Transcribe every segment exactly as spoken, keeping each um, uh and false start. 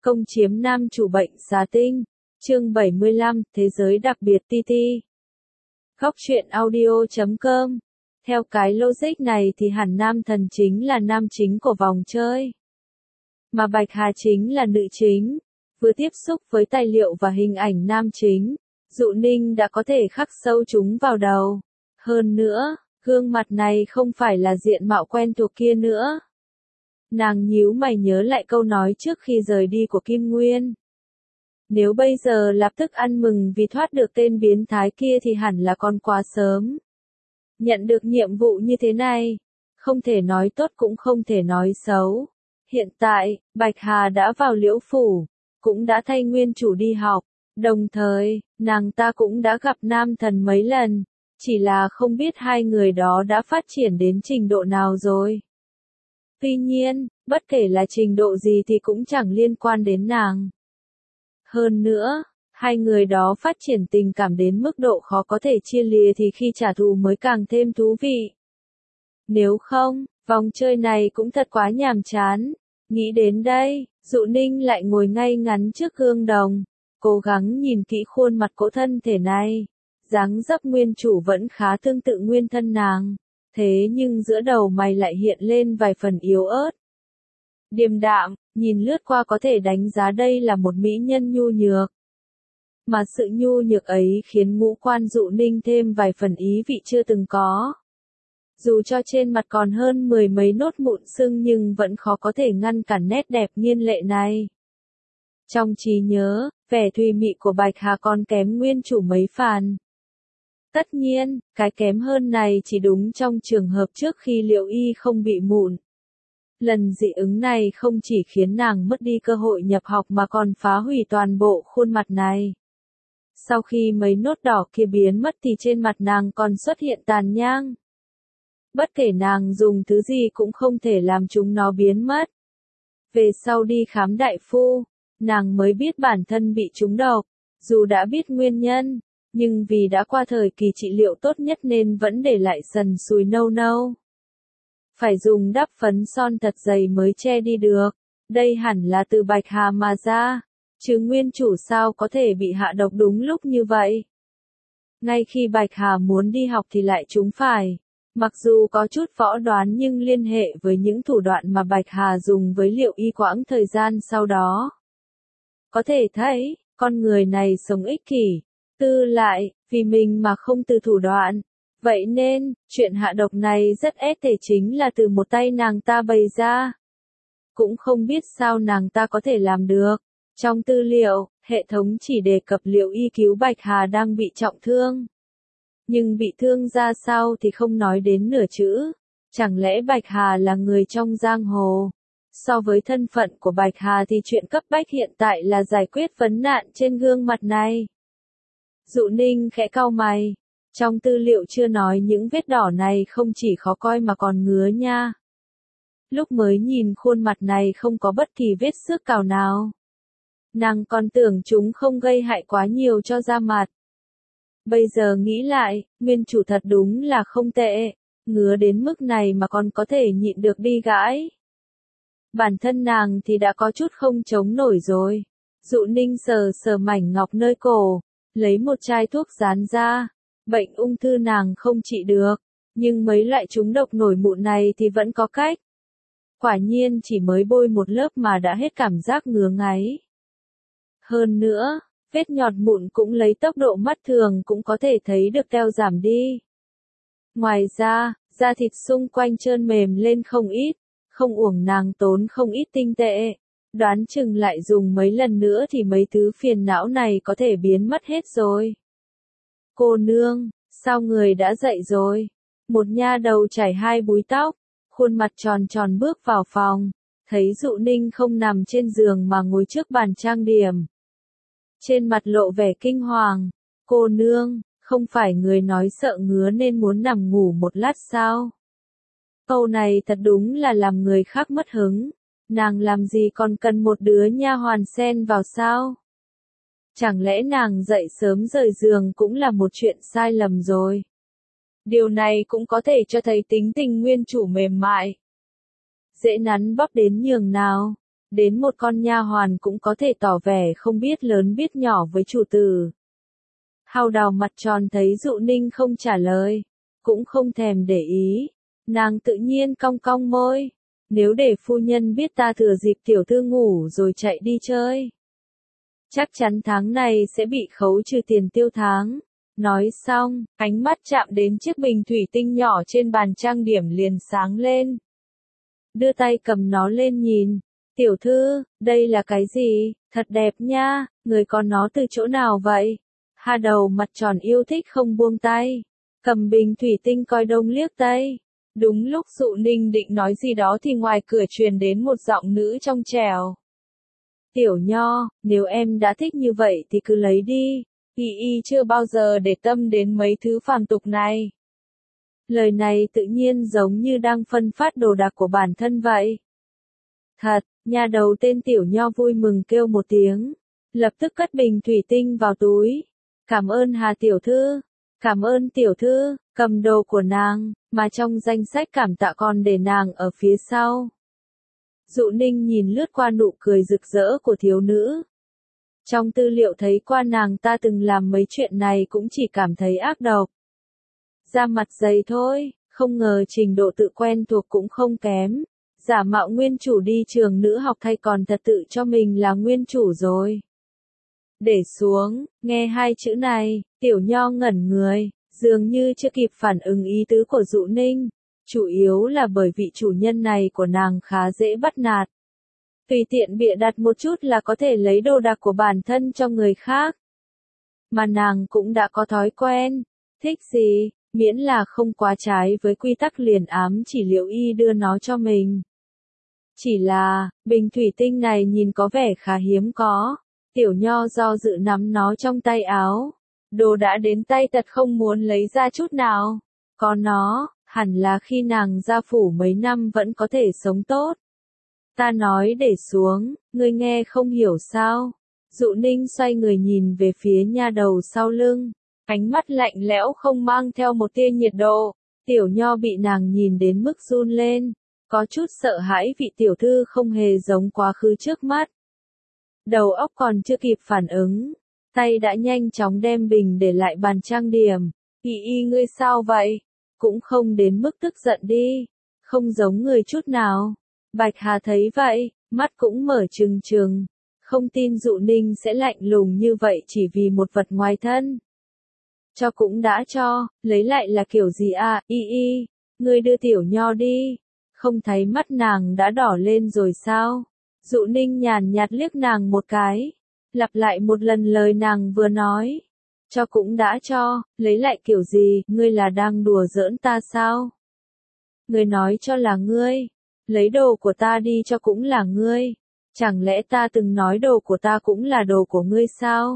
Công chiếm nam chủ bệnh xà tinh. Chương bảy mươi lăm, Thế giới đặc biệt ti ti. Góc truyện audio chấm com. Theo cái logic này thì hẳn nam thần chính là nam chính của vòng chơi. Mà Bạch Hà chính là nữ chính. Vừa tiếp xúc với tài liệu và hình ảnh nam chính, Dụ Ninh đã có thể khắc sâu chúng vào đầu. Hơn nữa, gương mặt này không phải là diện mạo quen thuộc kia nữa. Nàng nhíu mày nhớ lại câu nói trước khi rời đi của Kim Nguyên. Nếu bây giờ lập tức ăn mừng vì thoát được tên biến thái kia thì hẳn là còn quá sớm. Nhận được nhiệm vụ như thế này, không thể nói tốt cũng không thể nói xấu. Hiện tại, Bạch Hà đã vào Liễu Phủ, cũng đã thay nguyên chủ đi học, đồng thời, nàng ta cũng đã gặp nam thần mấy lần, chỉ là không biết hai người đó đã phát triển đến trình độ nào rồi. Tuy nhiên, bất kể là trình độ gì thì cũng chẳng liên quan đến nàng. Hơn nữa, hai người đó phát triển tình cảm đến mức độ khó có thể chia lìa thì khi trả thù mới càng thêm thú vị. Nếu không, vòng chơi này cũng thật quá nhàm chán. Nghĩ đến đây, Dụ Ninh lại ngồi ngay ngắn trước gương đồng, cố gắng nhìn kỹ khuôn mặt cỗ thân thể này. Dáng dấp nguyên chủ vẫn khá tương tự nguyên thân nàng, thế nhưng giữa đầu mày lại hiện lên vài phần yếu ớt. Điềm đạm, nhìn lướt qua có thể đánh giá đây là một mỹ nhân nhu nhược. Mà sự nhu nhược ấy khiến ngũ quan Dụ Ninh thêm vài phần ý vị chưa từng có. Dù cho trên mặt còn hơn mười mấy nốt mụn sưng nhưng vẫn khó có thể ngăn cản nét đẹp nghiên lệ này. Trong trí nhớ, vẻ thùy mị của Bạch Hà còn kém nguyên chủ mấy phần. Tất nhiên, cái kém hơn này chỉ đúng trong trường hợp trước khi Liễu Y không bị mụn. Lần dị ứng này không chỉ khiến nàng mất đi cơ hội nhập học mà còn phá hủy toàn bộ khuôn mặt này. Sau khi mấy nốt đỏ kia biến mất thì trên mặt nàng còn xuất hiện tàn nhang. Bất kể nàng dùng thứ gì cũng không thể làm chúng nó biến mất. Về sau đi khám đại phu, nàng mới biết bản thân bị trúng độc, dù đã biết nguyên nhân, nhưng vì đã qua thời kỳ trị liệu tốt nhất nên vẫn để lại sần sùi nâu nâu. Phải dùng đắp phấn son thật dày mới che đi được, đây hẳn là từ Bạch Hà mà ra, chứ nguyên chủ sao có thể bị hạ độc đúng lúc như vậy. Ngay khi Bạch Hà muốn đi học thì lại trúng phải. Mặc dù có chút võ đoán nhưng liên hệ với những thủ đoạn mà Bạch Hà dùng với Liễu Y quãng thời gian sau đó. Có thể thấy, con người này sống ích kỷ, tư lại, vì mình mà không từ thủ đoạn. Vậy nên, chuyện hạ độc này rất ép thể chính là từ một tay nàng ta bày ra. Cũng không biết sao nàng ta có thể làm được. Trong tư liệu, hệ thống chỉ đề cập Liễu Y cứu Bạch Hà đang bị trọng thương. Nhưng bị thương ra sao thì không nói đến nửa chữ. Chẳng lẽ Bạch Hà là người trong giang hồ? So với thân phận của Bạch Hà thì chuyện cấp bách hiện tại là giải quyết vấn nạn trên gương mặt này. Dụ Ninh khẽ cau mày. Trong tư liệu chưa nói những vết đỏ này không chỉ khó coi mà còn ngứa nha. Lúc mới nhìn khuôn mặt này không có bất kỳ vết xước cào nào. Nàng còn tưởng chúng không gây hại quá nhiều cho da mặt. Bây giờ nghĩ lại, nguyên chủ thật đúng là không tệ, ngứa đến mức này mà còn có thể nhịn được đi gãi. Bản thân nàng thì đã có chút không chống nổi rồi. Dụ Ninh sờ sờ mảnh ngọc nơi cổ, lấy một chai thuốc dán ra. Bệnh ung thư nàng không trị được, nhưng mấy loại trúng độc nổi mụn này thì vẫn có cách. Quả nhiên chỉ mới bôi một lớp mà đã hết cảm giác ngứa ngáy. Hơn nữa, vết nhọt mụn cũng lấy tốc độ mắt thường cũng có thể thấy được teo giảm đi. Ngoài ra, da thịt xung quanh trơn mềm lên không ít, không uổng nàng tốn không ít tinh tệ. Đoán chừng lại dùng mấy lần nữa thì mấy thứ phiền não này có thể biến mất hết rồi. Cô nương, sao người đã dậy rồi? Một nha đầu chải hai búi tóc, khuôn mặt tròn tròn bước vào phòng, thấy Dụ Ninh không nằm trên giường mà ngồi trước bàn trang điểm. Trên mặt lộ vẻ kinh hoàng, cô nương, không phải người nói sợ ngứa nên muốn nằm ngủ một lát sao? Câu này thật đúng là làm người khác mất hứng, nàng làm gì còn cần một đứa nha hoàn xen vào sao? Chẳng lẽ nàng dậy sớm rời giường cũng là một chuyện sai lầm rồi? Điều này cũng có thể cho thấy tính tình nguyên chủ mềm mại. Dễ nắn bóp đến nhường nào. đến một con nha hoàn cũng có thể tỏ vẻ không biết lớn biết nhỏ với chủ tử. Hào Đào mặt tròn thấy Dụ Ninh không trả lời, cũng không thèm để ý, nàng tự nhiên cong cong môi, nếu để phu nhân biết ta thừa dịp tiểu thư ngủ rồi chạy đi chơi, chắc chắn tháng này sẽ bị khấu trừ tiền tiêu tháng. Nói xong, ánh mắt chạm đến chiếc bình thủy tinh nhỏ trên bàn trang điểm liền sáng lên. Đưa tay cầm nó lên nhìn, tiểu thư, đây là cái gì, thật đẹp nha, người có nó từ chỗ nào vậy? Hà Đầu mặt tròn yêu thích không buông tay, cầm bình thủy tinh coi đông liếc tây. Đúng lúc Dụ Ninh định nói gì đó thì ngoài cửa truyền đến một giọng nữ trong trẻo. Tiểu Nho, nếu em đã thích như vậy thì cứ lấy đi, y y chưa bao giờ để tâm đến mấy thứ phàm tục này. Lời này tự nhiên giống như đang phân phát đồ đạc của bản thân vậy. Thật, nhà đầu tên Tiểu Nho vui mừng kêu một tiếng, lập tức cất bình thủy tinh vào túi. Cảm ơn Hà tiểu thư, cảm ơn tiểu thư, cầm đồ của nàng, mà trong danh sách cảm tạ còn để nàng ở phía sau. Dụ Ninh nhìn lướt qua nụ cười rực rỡ của thiếu nữ. Trong tư liệu thấy qua nàng ta từng làm mấy chuyện này cũng chỉ cảm thấy ác độc. Da mặt dày thôi, không ngờ trình độ tự quen thuộc cũng không kém. Giả mạo nguyên chủ đi trường nữ học thay còn thật tự cho mình là nguyên chủ rồi. Để xuống, nghe hai chữ này, Tiểu Nho ngẩn người, dường như chưa kịp phản ứng ý tứ của Dụ Ninh. Chủ yếu là bởi vị chủ nhân này của nàng khá dễ bắt nạt. Tùy tiện bịa đặt một chút là có thể lấy đồ đạc của bản thân cho người khác. Mà nàng cũng đã có thói quen, thích gì, miễn là không quá trái với quy tắc liền ám chỉ Liễu Y đưa nó cho mình. Chỉ là, bình thủy tinh này nhìn có vẻ khá hiếm có. Tiểu Nho do dự nắm nó trong tay áo. Đồ đã đến tay tật không muốn lấy ra chút nào. Có nó, hẳn là khi nàng ra phủ mấy năm vẫn có thể sống tốt. Ta nói để xuống, ngươi nghe không hiểu sao. Dụ Ninh xoay người nhìn về phía nha đầu sau lưng. Ánh mắt lạnh lẽo không mang theo một tia nhiệt độ. Tiểu Nho bị nàng nhìn đến mức run lên. Có chút sợ hãi vị tiểu thư không hề giống quá khứ trước mắt. Đầu óc còn chưa kịp phản ứng. Tay đã nhanh chóng đem bình để lại bàn trang điểm. Y y ngươi sao vậy? Cũng không đến mức tức giận đi. Không giống người chút nào. Bạch Hà thấy vậy, mắt cũng mở trừng trừng. Không tin Dụ Ninh sẽ lạnh lùng như vậy chỉ vì một vật ngoài thân. Cho cũng đã cho, lấy lại là kiểu gì à, y y, ngươi đưa Tiểu Nho đi. Không thấy mắt nàng đã đỏ lên rồi sao? Dụ Ninh nhàn nhạt liếc nàng một cái. Lặp lại một lần lời nàng vừa nói. Cho cũng đã cho, lấy lại kiểu gì, ngươi là đang đùa giỡn ta sao? Ngươi nói cho là ngươi. Lấy đồ của ta đi cho cũng là ngươi. Chẳng lẽ ta từng nói đồ của ta cũng là đồ của ngươi sao?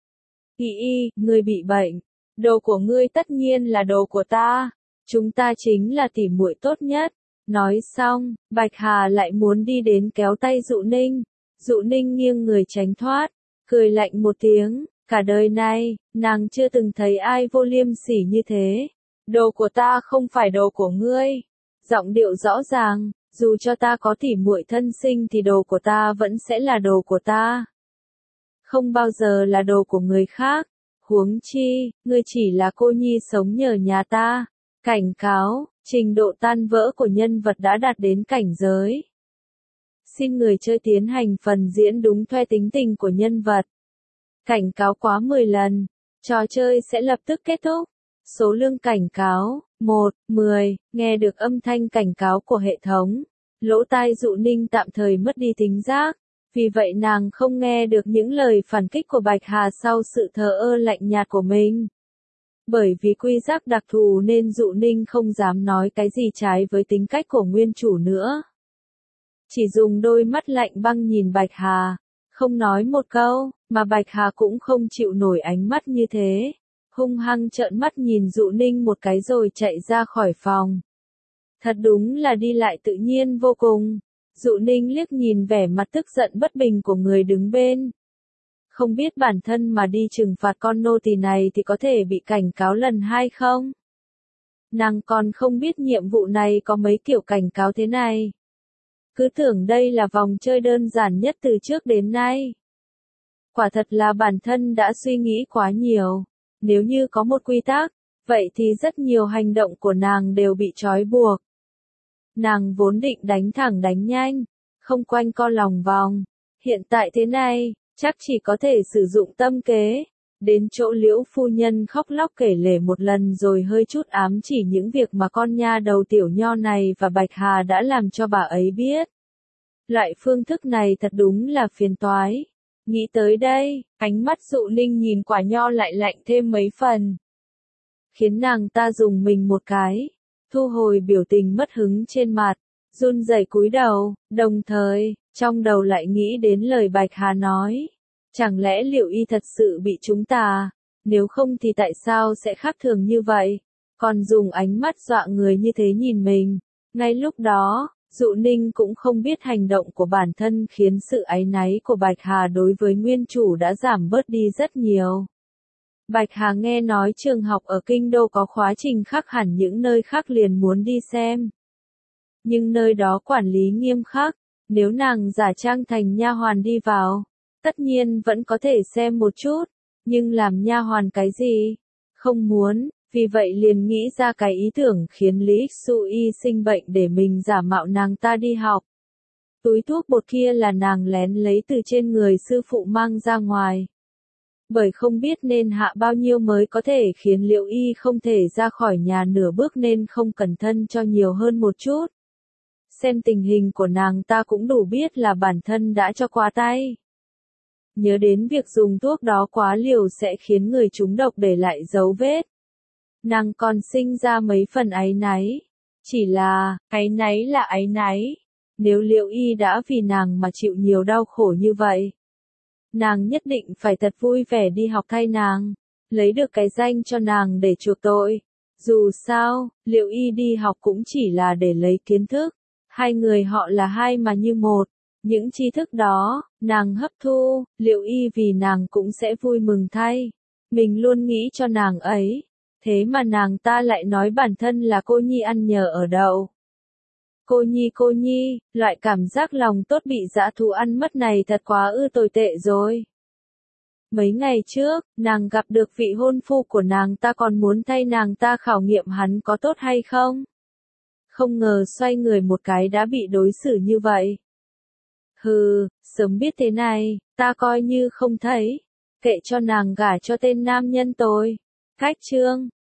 Y y, ngươi bị bệnh. Đồ của ngươi tất nhiên là đồ của ta. Chúng ta chính là tỉ muội tốt nhất. Nói xong, Bạch Hà lại muốn đi đến kéo tay Dụ Ninh. Dụ Ninh nghiêng người tránh thoát, cười lạnh một tiếng. Cả đời này, nàng chưa từng thấy ai vô liêm sỉ như thế. Đồ của ta không phải đồ của ngươi. Giọng điệu rõ ràng, dù cho ta có tỉ muội thân sinh thì đồ của ta vẫn sẽ là đồ của ta. Không bao giờ là đồ của người khác. Huống chi, ngươi chỉ là cô nhi sống nhờ nhà ta. Cảnh cáo, trình độ tan vỡ của nhân vật đã đạt đến cảnh giới. Xin người chơi tiến hành phần diễn đúng theo tính tình của nhân vật. Cảnh cáo quá mười lần, trò chơi sẽ lập tức kết thúc. Số lượng cảnh cáo, một, mười, nghe được âm thanh cảnh cáo của hệ thống. Lỗ tai Dụ Ninh tạm thời mất đi thính giác, vì vậy nàng không nghe được những lời phản kích của Bạch Hà sau sự thờ ơ lạnh nhạt của mình. Bởi vì quy tắc đặc thù nên Dụ Ninh không dám nói cái gì trái với tính cách của nguyên chủ nữa. Chỉ dùng đôi mắt lạnh băng nhìn Bạch Hà, không nói một câu, mà Bạch Hà cũng không chịu nổi ánh mắt như thế. Hung hăng trợn mắt nhìn Dụ Ninh một cái rồi chạy ra khỏi phòng. Thật đúng là đi lại tự nhiên vô cùng. Dụ Ninh liếc nhìn vẻ mặt tức giận bất bình của người đứng bên. Không biết bản thân mà đi trừng phạt con nô tỳ này thì có thể bị cảnh cáo lần hai không? Nàng còn không biết nhiệm vụ này có mấy kiểu cảnh cáo thế này. Cứ tưởng đây là vòng chơi đơn giản nhất từ trước đến nay. Quả thật là bản thân đã suy nghĩ quá nhiều. Nếu như có một quy tắc, vậy thì rất nhiều hành động của nàng đều bị trói buộc. Nàng vốn định đánh thẳng đánh nhanh, không quanh co lòng vòng. Hiện tại thế này, chắc chỉ có thể sử dụng tâm kế. Đến chỗ Liễu phu nhân khóc lóc kể lể một lần rồi hơi chút ám chỉ những việc mà con nha đầu tiểu nho này và Bạch Hà đã làm cho bà ấy biết. Loại phương thức này thật đúng là phiền toái. Nghĩ tới đây, ánh mắt Dụ Ninh nhìn quả nho lại lạnh thêm mấy phần. Khiến nàng ta dùng mình một cái, thu hồi biểu tình mất hứng trên mặt, run rẩy cúi đầu, đồng thời, trong đầu lại nghĩ đến lời Bạch Hà nói. Chẳng lẽ Liệu Y thật sự bị chúng ta, nếu không thì tại sao sẽ khác thường như vậy, còn dùng ánh mắt dọa người như thế nhìn mình. Ngay lúc đó, Dụ Ninh cũng không biết hành động của bản thân khiến sự áy náy của Bạch Hà đối với nguyên chủ đã giảm bớt đi rất nhiều. Bạch Hà nghe nói trường học ở Kinh Đô có khóa trình khác hẳn những nơi khác liền muốn đi xem. Nhưng nơi đó quản lý nghiêm khắc, nếu nàng giả trang thành nha hoàn đi vào, tất nhiên vẫn có thể xem một chút, nhưng làm nha hoàn cái gì? Không muốn, vì vậy liền nghĩ ra cái ý tưởng khiến Lý Xu Y sinh bệnh để mình giả mạo nàng ta đi học. Túi thuốc bột kia là nàng lén lấy từ trên người sư phụ mang ra ngoài. Bởi không biết nên hạ bao nhiêu mới có thể khiến Liễu Y không thể ra khỏi nhà nửa bước nên không cẩn thận cho nhiều hơn một chút. Xem tình hình của nàng ta cũng đủ biết là bản thân đã cho qua tay. Nhớ đến việc dùng thuốc đó quá liều sẽ khiến người trúng độc để lại dấu vết. Nàng còn sinh ra mấy phần áy náy. Chỉ là, áy náy là áy náy. Nếu Liễu Y đã vì nàng mà chịu nhiều đau khổ như vậy, nàng nhất định phải thật vui vẻ đi học thay nàng, lấy được cái danh cho nàng để chuộc tội. Dù sao, Liễu Y đi học cũng chỉ là để lấy kiến thức. Hai người họ là hai mà như một. Những tri thức đó, nàng hấp thu, Liễu Y vì nàng cũng sẽ vui mừng thay. Mình luôn nghĩ cho nàng ấy. Thế mà nàng ta lại nói bản thân là cô nhi ăn nhờ ở đậu. Cô nhi cô nhi, loại cảm giác lòng tốt bị dã thú ăn mất này thật quá ư tồi tệ rồi. Mấy ngày trước, nàng gặp được vị hôn phu của nàng ta còn muốn thay nàng ta khảo nghiệm hắn có tốt hay không. Không ngờ xoay người một cái đã bị đối xử như vậy. Hừ, sớm biết thế này, ta coi như không thấy. Kệ cho nàng gả cho tên nam nhân tôi. Cách chương